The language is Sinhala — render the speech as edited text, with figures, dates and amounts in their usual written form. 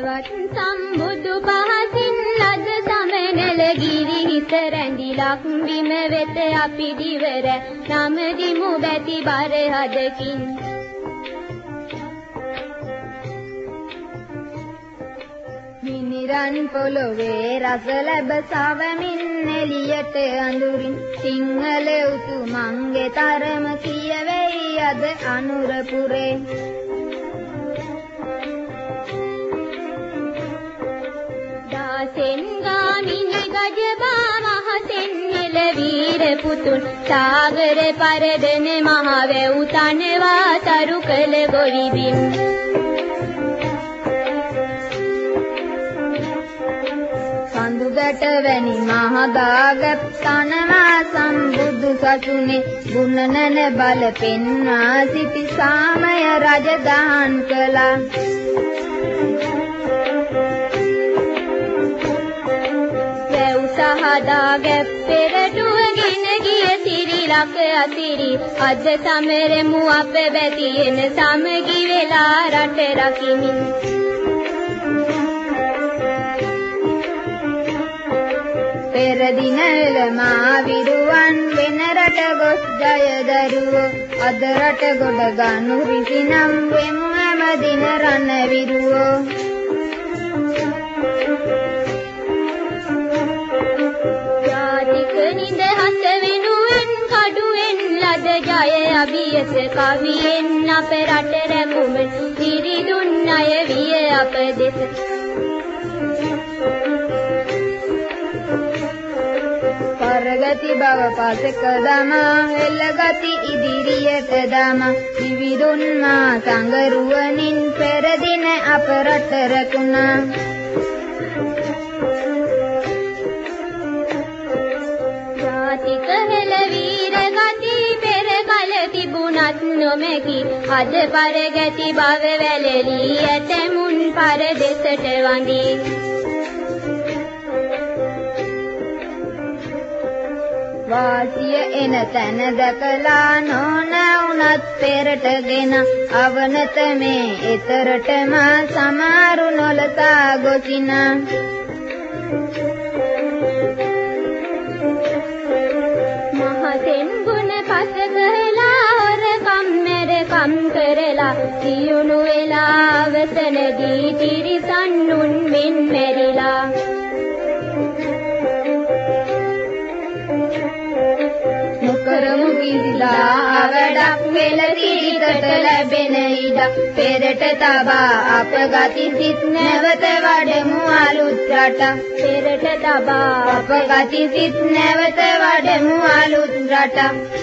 බලවත් සම්බුදු පහසින් ලද සමනල ගිරි හිත රැඳිලක් බිම වෙත අපි දිවර නමදිමු බැති බර හදකින් මිනිරන් පොළොවේ රස ලැබ සවමින් එළියට අඳුරින් සිංහල උතුමන්ගේ තරම කියවෙයි අද අනුරපුරේ දාසෙන් ගාමිණි ගජබා මහසෙන් නිල වීර පුතුන් සාගර පරදන මහ වැව් තනවා තරු කළ ගොවිබිම් සඳුගට වැනි මහදාගත් තනවා සම්බුදු සසුනේ ගුණනන බල පෙන්වා සිටි සාමය රජදහන් කළා වැව් සහදාගත් පෙරටුවගෙන ගිය සිරිලක අසිරි අද සමරමු අප බැතියෙන සමගි වෙලා රට රකිමින් පෙර දිනවල මා විරුවන් වෙන රට ගොස් ජය දරුවෝ අද රට ගොඩ ගනු රිසිනම් වෙමු හැම දින රණ විරුවෝ ජාතික නිදහස වෙනුවෙන් කඩුවෙන් ලද ජය අභියස කවියෙන් අප රට රැකුම සිරිදුන් අය විය අප දෙස පරගති බව පසක දමා එල්ලගති ඉදිරියට දමා විවිධුන් මා සංගරුවනින් පෙර දින අප රට රැකුණා ජාතික හෙළ වීර ගති පෙර කල තිබුණත් නොමැකි අද පරගති බව වැළලී ඇතමුන් පරදෙසට වඳී වාසිය එන තැන දැකලා නොන උනත් පෙරටගෙන අවනත මේ එතරටම සමාරු නොලතා ගොසිනා මහසෙන් ගුණ පස කරලා හොරකම් මෙරකම් කරලා සියුණු වෙලා අවසනදී තිරිසන්නුන් මෙන් මැරිලා කරමු කිසිදා වැඩක් වෙල තිරිකට ලැබෙන ඉඩ පෙරට තබා අප ගති සිත් නැවත වඩමු අලුත් රට පෙරට තබා අප ගති සිත් නැවත වඩමු අලුත් රට